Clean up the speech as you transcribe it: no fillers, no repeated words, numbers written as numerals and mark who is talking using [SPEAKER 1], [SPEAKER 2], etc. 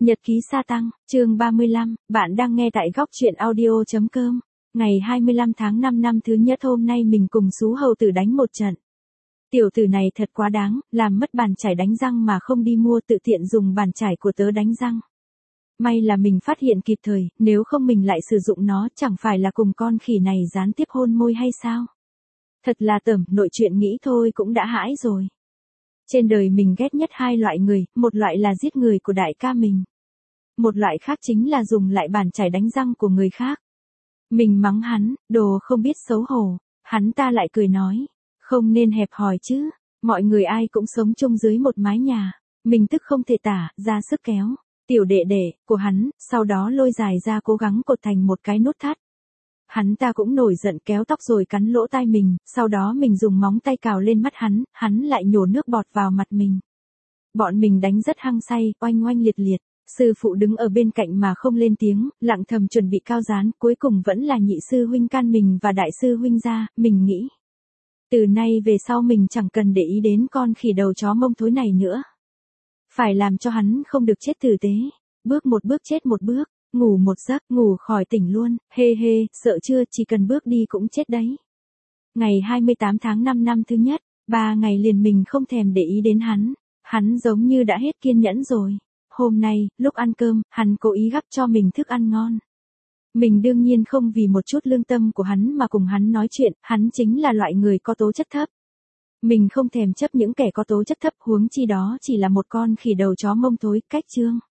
[SPEAKER 1] Nhật ký sa tăng, chương 35, bạn đang nghe tại góc truyện audio.com. Ngày 25 tháng 5 năm thứ nhất, hôm nay mình cùng Sú Hầu Tử đánh một trận. Tiểu tử này thật quá đáng, làm mất bàn chải đánh răng mà không đi mua, tự tiện dùng bàn chải của tớ đánh răng. May là mình phát hiện kịp thời, nếu không mình lại sử dụng nó, chẳng phải là cùng con khỉ này gián tiếp hôn môi hay sao? Thật là tởm, nội chuyện nghĩ thôi cũng đã hãi rồi. Trên đời mình ghét nhất hai loại người, một loại là giết người của đại ca mình. Một loại khác chính là dùng lại bàn chải đánh răng của người khác. Mình mắng hắn, đồ không biết xấu hổ, hắn ta lại cười nói, không nên hẹp hòi chứ, mọi người ai cũng sống chung dưới một mái nhà. Mình tức không thể tả, ra sức kéo tiểu đệ đệ của hắn, sau đó lôi dài ra cố gắng cột thành một cái nút thắt. Hắn ta cũng nổi giận kéo tóc rồi cắn lỗ tai mình, sau đó mình dùng móng tay cào lên mắt hắn lại nhổ nước bọt vào mặt mình. Bọn mình đánh rất hăng say, oanh oanh liệt liệt. Sư phụ đứng ở bên cạnh mà không lên tiếng, lặng thầm chuẩn bị cao gián, cuối cùng vẫn là nhị sư huynh can mình và đại sư huynh ra, mình nghĩ. Từ nay về sau mình chẳng cần để ý đến con khỉ đầu chó mông thối này nữa. Phải làm cho hắn không được chết tử tế. Bước một bước chết một bước, ngủ một giấc, ngủ khỏi tỉnh luôn, hê hê, sợ chưa, chỉ cần bước đi cũng chết đấy. Ngày 28 tháng 5 năm thứ nhất, 3 ngày liền mình không thèm để ý đến hắn giống như đã hết kiên nhẫn rồi. Hôm nay, lúc ăn cơm, hắn cố ý gắp cho mình thức ăn ngon. Mình đương nhiên không vì một chút lương tâm của hắn mà cùng hắn nói chuyện, hắn chính là loại người có tố chất thấp. Mình không thèm chấp những kẻ có tố chất thấp, huống chi đó chỉ là một con khỉ đầu chó mông thối, cách chương.